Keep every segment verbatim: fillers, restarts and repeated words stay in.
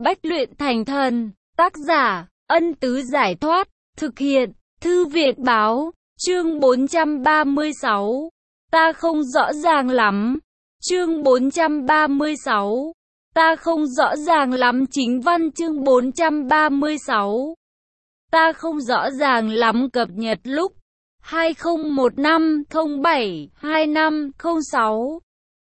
Bách luyện thành thần. Tác giả, Ân Tứ Giải Thoát. Thực hiện, Thư Việt Báo. Chương bốn trăm ba mươi sáu. Ta không rõ ràng lắm. Chương bốn trăm ba mươi sáu. Ta không rõ ràng lắm. Chính văn chương bốn trăm ba mươi sáu. Ta không rõ ràng lắm. Cập nhật lúc hai không một năm không bảy hai năm không sáu.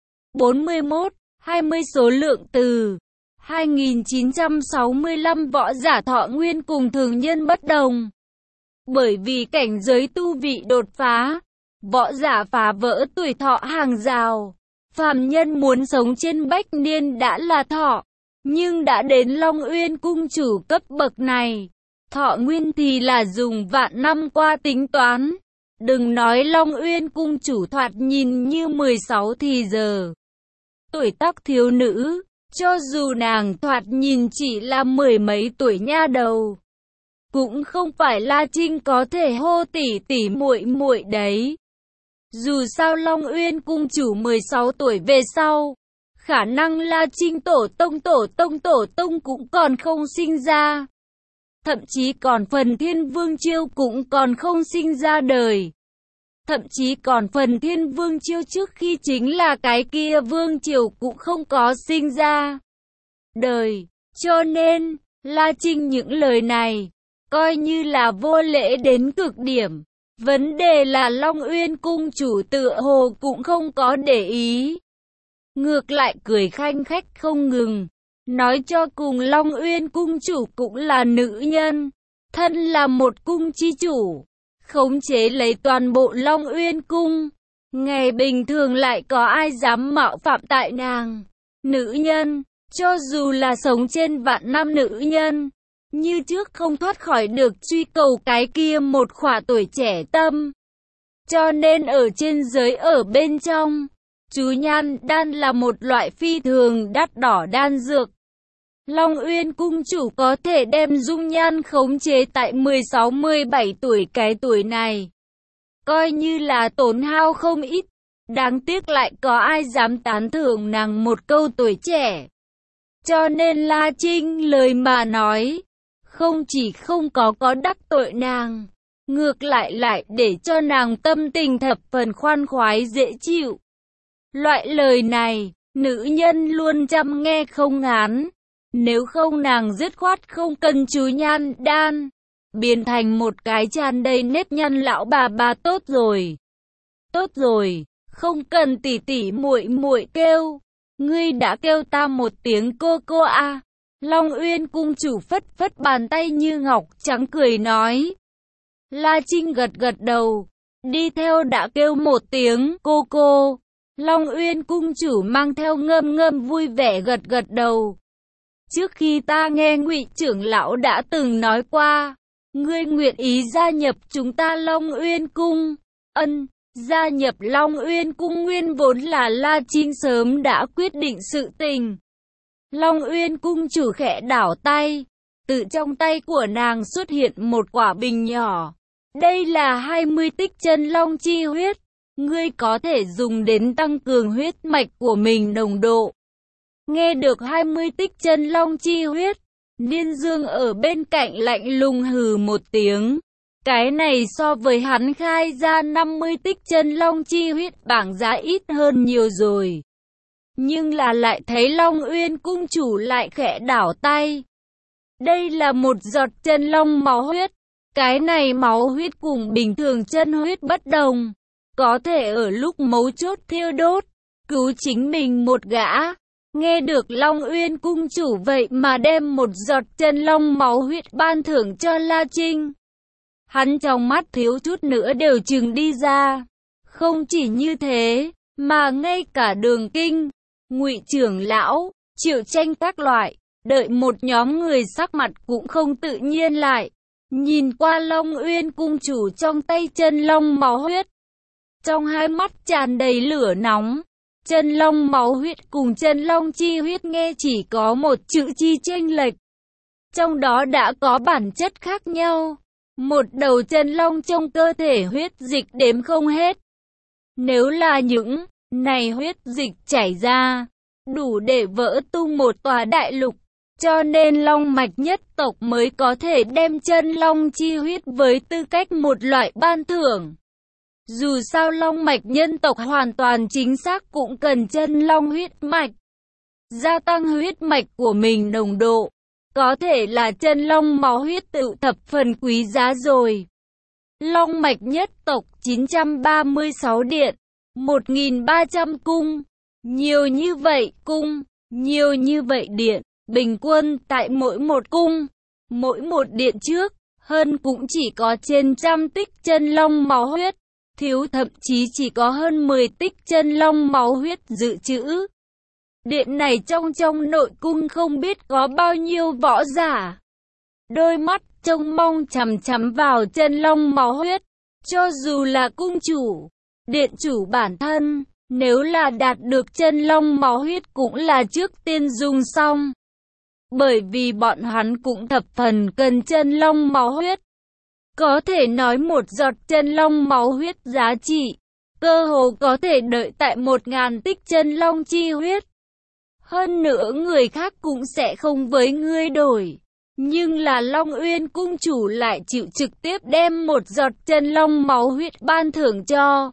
bốn mươi mốt, hai mươi số lượng từ. hai nghìn chín trăm sáu mươi lăm võ giả thọ nguyên cùng thường nhân bất đồng. Bởi vì cảnh giới tu vị đột phá, võ giả phá vỡ tuổi thọ hàng rào. Phàm nhân muốn sống trên bách niên đã là thọ, nhưng đã đến Long Uyên cung chủ cấp bậc này, thọ nguyên thì là dùng vạn năm qua tính toán. Đừng nói Long Uyên cung chủ thoạt nhìn như mười sáu thì giờ tuổi tác thiếu nữ, cho dù nàng thoạt nhìn chỉ là mười mấy tuổi nha đầu, cũng không phải La Trinh có thể hô tỷ tỷ muội muội đấy. Dù sao Long Uyên cung chủ mười sáu tuổi về sau, khả năng La Trinh tổ tông tổ tông tổ tông cũng còn không sinh ra. Thậm chí còn phần Thiên Vương Chiêu cũng còn không sinh ra đời. Thậm chí còn phần Thiên Vương Chiêu trước khi chính là cái kia Vương Triều cũng không có sinh ra đời. Cho nên, La Trinh những lời này, coi như là vô lễ đến cực điểm. Vấn đề là Long Uyên cung chủ tựa hồ cũng không có để ý. Ngược lại cười khanh khách không ngừng. Nói cho cùng Long Uyên cung chủ cũng là nữ nhân. Thân là một cung chi chủ, khống chế lấy toàn bộ Long Uyên cung. Ngày bình thường lại có ai dám mạo phạm tại nàng. Nữ nhân, cho dù là sống trên vạn năm nữ nhân, như trước không thoát khỏi được truy cầu cái kia một khỏa tuổi trẻ tâm. Cho nên ở trên giới ở bên trong, chú nhan đan là một loại phi thường đắt đỏ đan dược. Long Uyên cung chủ có thể đem dung nhan khống chế tại mười sáu mười bảy tuổi cái tuổi này, coi như là tổn hao không ít. Đáng tiếc lại có ai dám tán thưởng nàng một câu tuổi trẻ. Cho nên La Trinh lời mà nói, không chỉ không có có đắc tội nàng, ngược lại lại để cho nàng tâm tình thập phần khoan khoái dễ chịu. Loại lời này, nữ nhân luôn chăm nghe không ngán. Nếu không nàng dứt khoát không cần chú nhan đan, biến thành một cái tràn đầy nếp nhăn lão bà bà tốt rồi. Tốt rồi, không cần tỉ tỉ muội muội kêu. Ngươi đã kêu ta một tiếng cô cô à. Long Uyên cung chủ phất phất bàn tay như ngọc trắng cười nói. La Trinh gật gật đầu, đi theo đã kêu một tiếng cô cô. Long Uyên cung chủ mang theo ngâm ngâm vui vẻ gật gật đầu. Trước khi ta nghe Ngụy trưởng lão đã từng nói qua, ngươi nguyện ý gia nhập chúng ta Long Uyên cung. Ân, gia nhập Long Uyên cung nguyên vốn là La Trinh sớm đã quyết định sự tình. Long Uyên cung chủ khẽ đảo tay, từ trong tay của nàng xuất hiện một quả bình nhỏ. Đây là hai mươi tích chân long chi huyết, ngươi có thể dùng đến tăng cường huyết mạch của mình nồng độ. Nghe được hai mươi tích chân long chi huyết, Niên Dương ở bên cạnh lạnh lùng hừ một tiếng. Cái này so với hắn khai ra năm mươi tích chân long chi huyết bảng giá ít hơn nhiều rồi. Nhưng là lại thấy Long Uyên cung chủ lại khẽ đảo tay. Đây là một giọt chân long máu huyết. Cái này máu huyết cùng bình thường chân huyết bất đồng, có thể ở lúc mấu chốt thiêu đốt, cứu chính mình một gã. Nghe được Long Uyên cung chủ vậy mà đem một giọt chân long máu huyết ban thưởng cho La Trinh. Hắn trong mắt thiếu chút nữa đều trừng đi ra. Không chỉ như thế, mà ngay cả Đường Kinh, Ngụy trưởng lão, Triệu Tranh các loại, đợi một nhóm người sắc mặt cũng không tự nhiên lại. Nhìn qua Long Uyên cung chủ trong tay chân long máu huyết, trong hai mắt tràn đầy lửa nóng. Chân long máu huyết cùng chân long chi huyết nghe chỉ có một chữ chi chênh lệch, trong đó đã có bản chất khác nhau. Một đầu chân long trong cơ thể huyết dịch đếm không hết. Nếu là những này huyết dịch chảy ra, đủ để vỡ tung một tòa đại lục. cho nên long mạch nhất tộc mới có thể đem chân long chi huyết với tư cách một loại ban thưởng. Dù sao long mạch nhân tộc hoàn toàn chính xác cũng cần chân long huyết mạch. Gia tăng huyết mạch của mình nồng độ. Có thể là chân long máu huyết tự thập phần quý giá rồi. Long mạch nhất tộc chín trăm ba mươi sáu điện, một nghìn ba trăm cung. Nhiều như vậy cung, nhiều như vậy điện. Bình quân tại mỗi một cung, mỗi một điện trước, hơn cũng chỉ có trên trăm tích chân long máu huyết. Thiếu thậm chí chỉ có hơn mười tích chân long máu huyết dự trữ. Điện này trong trong nội cung không biết có bao nhiêu võ giả. Đôi mắt trông mong chằm chằm vào chân long máu huyết. Cho dù là cung chủ, điện chủ bản thân, nếu là đạt được chân long máu huyết cũng là trước tiên dùng xong. Bởi vì bọn hắn cũng thập phần cần chân long máu huyết. Có thể nói một giọt chân long máu huyết giá trị, cơ hồ có thể đợi tại một ngàn tích chân long chi huyết. Hơn nữa người khác cũng sẽ không với ngươi đổi. Nhưng là Long Uyên cung chủ lại chịu trực tiếp đem một giọt chân long máu huyết ban thưởng cho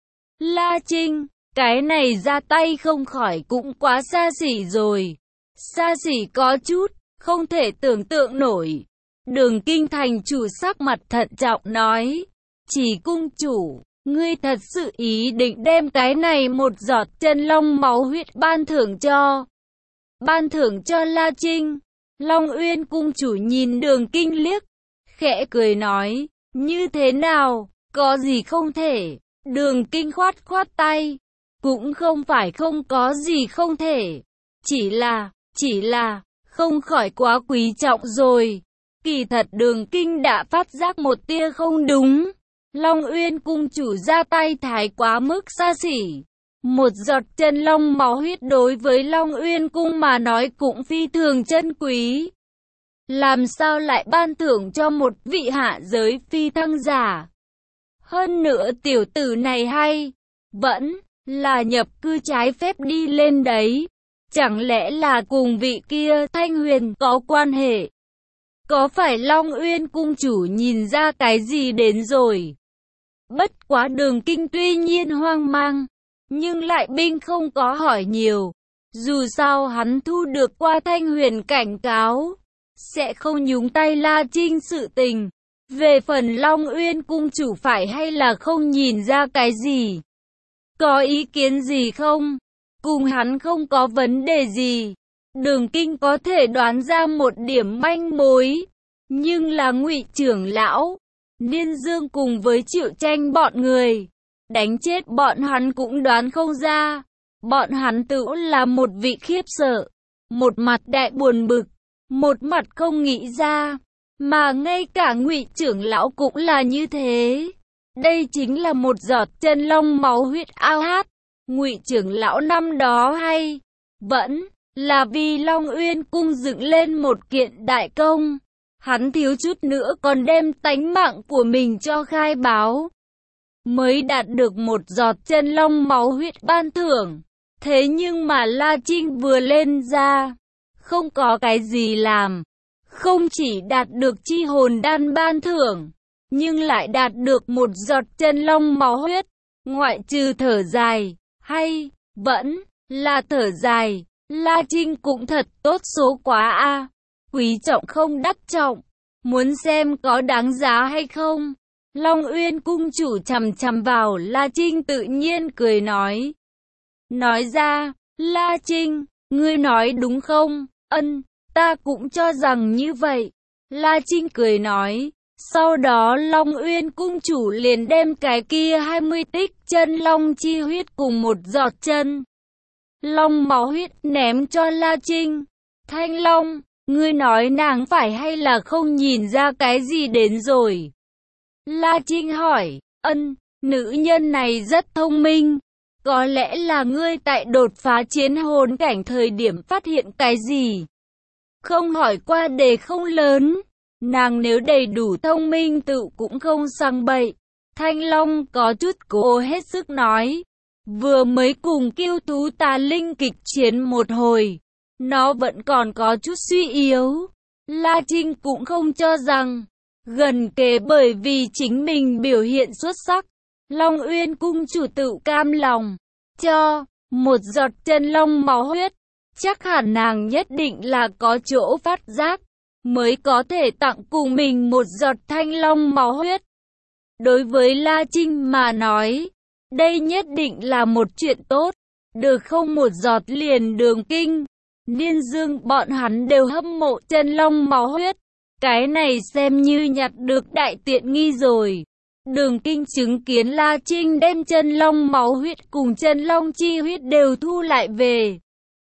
La Trinh. Cái này ra tay không khỏi cũng quá xa xỉ rồi. Xa xỉ có chút, không thể tưởng tượng nổi. Đường Kinh thành chủ sắc mặt thận trọng nói. Chỉ cung chủ, ngươi thật sự ý định đem cái này một giọt chân long máu huyết ban thưởng cho. Ban thưởng cho La Trinh. Long Uyên cung chủ nhìn Đường Kinh liếc, khẽ cười nói, như thế nào, có gì không thể. Đường Kinh khoát khoát tay, cũng không phải không có gì không thể. Chỉ là, chỉ là, không khỏi quá quý trọng rồi. Kỳ thật Đường Kinh đã phát giác một tia không đúng. Long Uyên cung chủ ra tay thái quá mức xa xỉ. Một giọt chân long máu huyết đối với Long Uyên cung mà nói cũng phi thường chân quý. Làm sao lại ban thưởng cho một vị hạ giới phi thăng giả? Hơn nữa tiểu tử này hay, vẫn là nhập cư trái phép đi lên đấy. Chẳng lẽ là cùng vị kia Thanh Huyền có quan hệ? Có phải Long Uyên cung chủ nhìn ra cái gì đến rồi? Bất quá Đường Kinh tuy nhiên hoang mang, nhưng lại binh không có hỏi nhiều. Dù sao hắn thu được qua Thanh Huyền cảnh cáo, sẽ không nhúng tay La Trinh sự tình. Về phần Long Uyên cung chủ phải hay là không nhìn ra cái gì? Có ý kiến gì không? Cùng hắn không có vấn đề gì. Đường Kinh có thể đoán ra một điểm manh mối. Nhưng là Ngụy trưởng lão, Niên Dương cùng với Triệu Tranh bọn người, đánh chết bọn hắn cũng đoán không ra. Bọn hắn tự là một vị khiếp sợ, một mặt đại buồn bực, một mặt không nghĩ ra. Mà ngay cả Ngụy trưởng lão cũng là như thế. Đây chính là một giọt chân long máu huyết ao hát. Ngụy trưởng lão năm đó hay vẫn là vì Long Uyên cung dựng lên một kiện đại công. Hắn thiếu chút nữa còn đem tánh mạng của mình cho khai báo, mới đạt được một giọt chân long máu huyết ban thưởng. Thế nhưng mà La Trinh vừa lên ra, không có cái gì làm. Không chỉ đạt được chi hồn đan ban thưởng, nhưng lại đạt được một giọt chân long máu huyết. Ngoại trừ thở dài, hay vẫn là thở dài, La Trinh cũng thật tốt số quá a. Quý trọng không đắc trọng, muốn xem có đáng giá hay không. Long Uyên cung chủ chằm chằm vào La Trinh tự nhiên cười nói. Nói ra, La Trinh, ngươi nói đúng không? Ân, ta cũng cho rằng như vậy. La Trinh cười nói. Sau đó Long Uyên cung chủ liền đem cái kia hai mươi tích chân long chi huyết cùng một giọt chân long máu huyết ném cho La Trinh. Thanh Long, ngươi nói nàng phải hay là không nhìn ra cái gì đến rồi? La Trinh hỏi. Ân, nữ nhân này rất thông minh. Có lẽ là ngươi tại đột phá chiến hồn cảnh thời điểm phát hiện cái gì? Không hỏi qua đề không lớn. Nàng nếu đầy đủ thông minh tự cũng không sang bậy. Thanh Long có chút cố hết sức nói. Vừa mới cùng kiêu thú tà linh kịch chiến một hồi, nó vẫn còn có chút suy yếu. La Trinh cũng không cho rằng gần kề bởi vì chính mình biểu hiện xuất sắc, Long Uyên cung chủ tự cam lòng cho một giọt chân long máu huyết. Chắc hẳn nàng nhất định là có chỗ phát giác, mới có thể tặng cùng mình một giọt thanh long máu huyết. Đối với La Trinh mà nói, đây nhất định là một chuyện tốt. Được không một giọt liền Đường Kinh, Niên Dương bọn hắn đều hâm mộ chân long máu huyết. Cái này xem như nhặt được đại tiện nghi rồi. Đường Kinh chứng kiến La Trinh đem chân long máu huyết cùng chân long chi huyết đều thu lại về.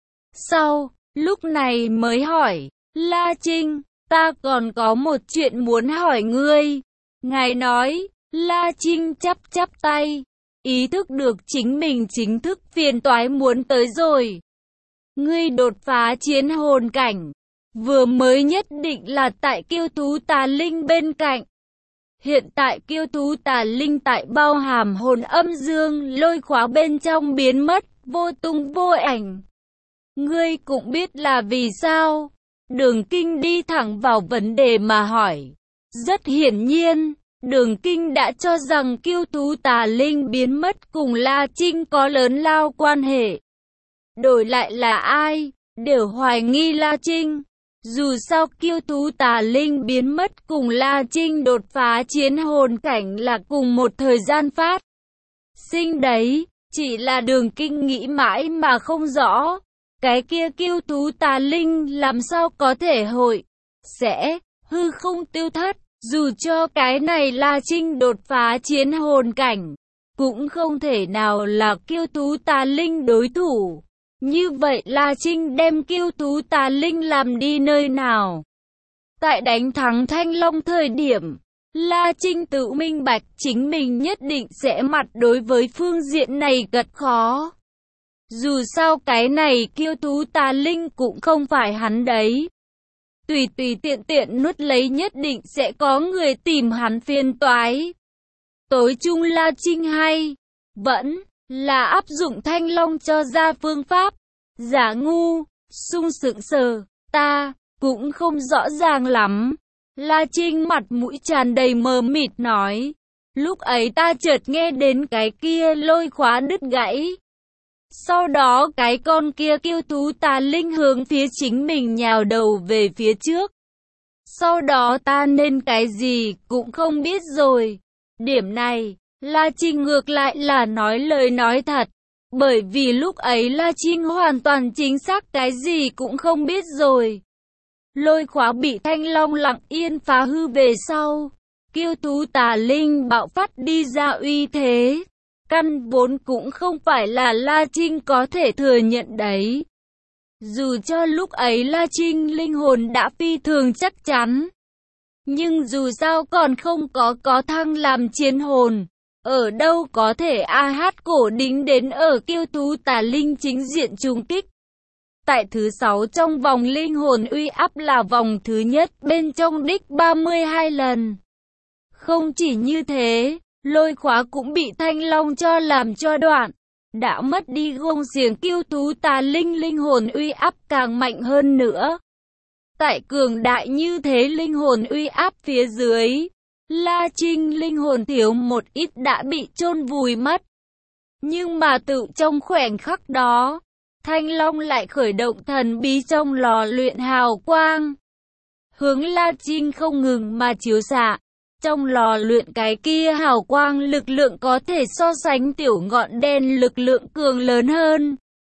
Sau, lúc này mới hỏi, La Trinh, ta còn có một chuyện muốn hỏi ngươi. Ngài nói, La Trinh chắp chắp tay, ý thức được chính mình chính thức phiền toái muốn tới rồi. Ngươi đột phá chiến hồn cảnh, vừa mới nhất định là tại Kiêu Thú Tà Linh bên cạnh. Hiện tại Kiêu Thú Tà Linh tại bao hàm hồn âm dương lôi khóa bên trong biến mất, vô tung vô ảnh. Ngươi cũng biết là vì sao? Đường Kinh đi thẳng vào vấn đề mà hỏi. Rất hiển nhiên, Đường Kinh đã cho rằng Kiêu Thú Tà Linh biến mất cùng La Trinh có lớn lao quan hệ. Đổi lại là ai, đều hoài nghi La Trinh. Dù sao Kiêu Thú Tà Linh biến mất cùng La Trinh đột phá chiến hồn cảnh là cùng một thời gian phát sinh đấy, chỉ là Đường Kinh nghĩ mãi mà không rõ. Cái kia Kiêu Thú Tà Linh làm sao có thể hội sẽ hư không tiêu thất, dù cho cái này La Trinh đột phá chiến hồn cảnh, cũng không thể nào là Kiêu Thú Tà Linh đối thủ. Như vậy La Trinh đem Kiêu Thú Tà Linh làm đi nơi nào? Tại đánh thắng Thanh Long thời điểm, La Trinh tự minh bạch chính mình nhất định sẽ mặt đối với phương diện này gật khó. Dù sao cái này Kiêu Thú Tà Linh cũng không phải hắn đấy. Tùy tùy tiện tiện nuốt lấy nhất định sẽ có người tìm hắn phiền toái. Tối chung La Trinh hay vẫn là áp dụng Thanh Long cho ra phương pháp. Giả ngu, sung sững sờ, ta cũng không rõ ràng lắm. La Trinh mặt mũi tràn đầy mờ mịt nói. Lúc ấy ta chợt nghe đến cái kia lôi khóa đứt gãy. Sau đó cái con kia Kiêu Thú Tà Linh hướng phía chính mình nhào đầu về phía trước. Sau đó ta nên cái gì cũng không biết rồi. Điểm này, La Trinh ngược lại là nói lời nói thật. Bởi vì lúc ấy La Trinh hoàn toàn chính xác cái gì cũng không biết rồi. Lôi khóa bị Thanh Long lặng yên phá hư về sau. Kiêu Thú Tà Linh bạo phát đi ra uy thế. Căn vốn cũng không phải là La Trinh có thể thừa nhận đấy. Dù cho lúc ấy La Trinh linh hồn đã phi thường chắc chắn. Nhưng dù sao còn không có có thăng làm chiến hồn. Ở đâu có thể a hát cổ đính đến ở Kiêu Thú Tà Linh chính diện trùng kích. Tại thứ sáu trong vòng linh hồn uy áp là vòng thứ nhất bên trong đích ba mươi hai lần. Không chỉ như thế, lôi khóa cũng bị Thanh Long cho làm cho đoạn. Đã mất đi gông xiềng Kiêu Thú Tà Linh linh hồn uy áp càng mạnh hơn nữa. Tại cường đại như thế linh hồn uy áp phía dưới, La Trinh linh hồn thiếu một ít đã bị chôn vùi mất. Nhưng mà tự trong khoảnh khắc đó, Thanh Long lại khởi động thần bí trong lò luyện hào quang. Hướng La Trinh không ngừng mà chiếu xạ. Trong lò luyện cái kia hào quang lực lượng có thể so sánh tiểu ngọn đen lực lượng cường lớn hơn.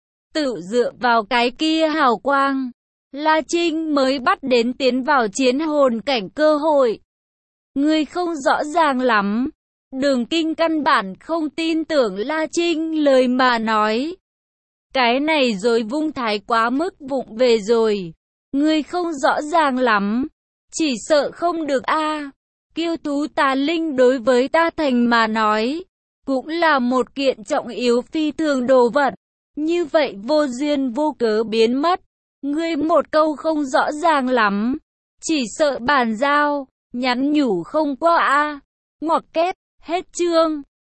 Tự dựa vào cái kia hào quang, La Trinh mới bắt đến tiến vào chiến hồn cảnh cơ hội. Ngươi không rõ ràng lắm. Đường Kinh căn bản không tin tưởng La Trinh lời mà nói. Cái này rồi vung thái quá mức vụng về rồi. Ngươi không rõ ràng lắm. Chỉ sợ không được a. À. Kiêu Thú Tà Linh đối với ta thành mà nói, cũng là một kiện trọng yếu phi thường đồ vật. Như vậy vô duyên vô cớ biến mất. Ngươi một câu không rõ ràng lắm. Chỉ sợ bàn giao, nhắn nhủ không qua a. À. Ngoặc kép, hết chương.